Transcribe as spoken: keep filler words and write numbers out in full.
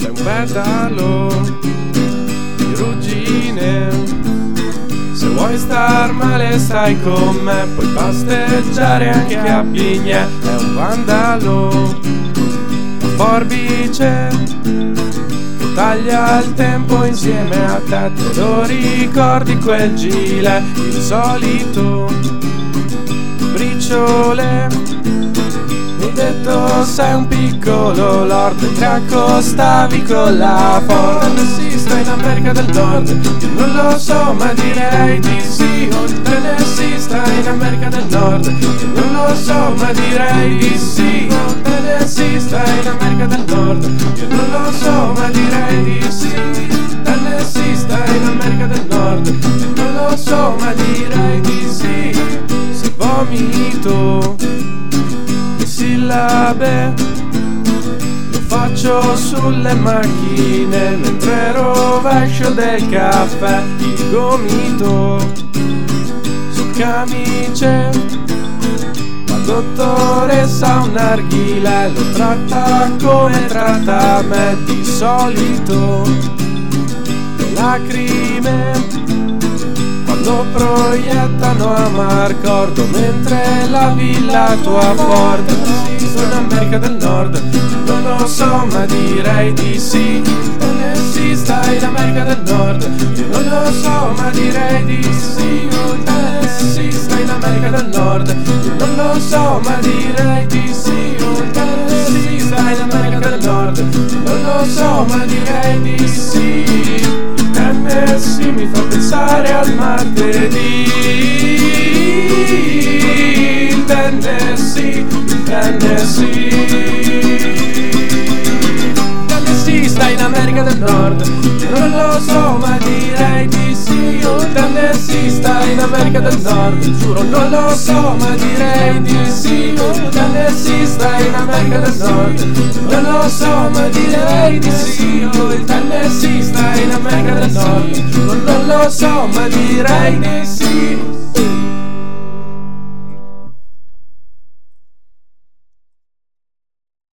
sei un petalo di ruggine. Se vuoi star male stai con me, puoi pasteggiare anche a Pigne. È un vandalo, una forbice che taglia il tempo insieme a te. Te lo ricordi quel gilet, il solito briciole? Mi hai detto sei un piccolo lord, mentre accostavi con la Ford. Sì, sta in America del Nord, io non lo so ma direi di sì. O il Tennessee sta in America del Nord, io non lo so ma direi di sì. O il Tennessee sta in America del Nord, io non lo so ma direi di sì. Tennessee sta in America del Nord, io non lo so ma direi di sì. Se vomito sillabe lo faccio sulle macchine mentre rovescio del caffè il gomito sul camice. La dottoressa un narghile lo tratta come tratta me di solito. Le lacrime quando proiettano a Marcordo mentre lavi la tua Ford. Sì, sono in America del Nord, non lo so ma direi di sì. Tennessee sta in America del Nord, io non lo so ma direi di sì. Oh, Tennessee sta in America del Nord, io non lo so ma direi di sì. Oh, Tennessee sta in America del Nord, io non lo so ma direi di sì. Tennessee mi fa pensare al martedì. Il Tennessee, il Tennessee. Tennessee sta in America del Nord, non lo so ma direi di sì. Oh, Tennessee sta in America del Nord, giuro non lo so ma direi di sì. Oh, Tennessee sta in America del Nord, non lo so ma direi di sì. Oh, il Tennessee sta in America del Nord, giuro non lo so ma direi di sì.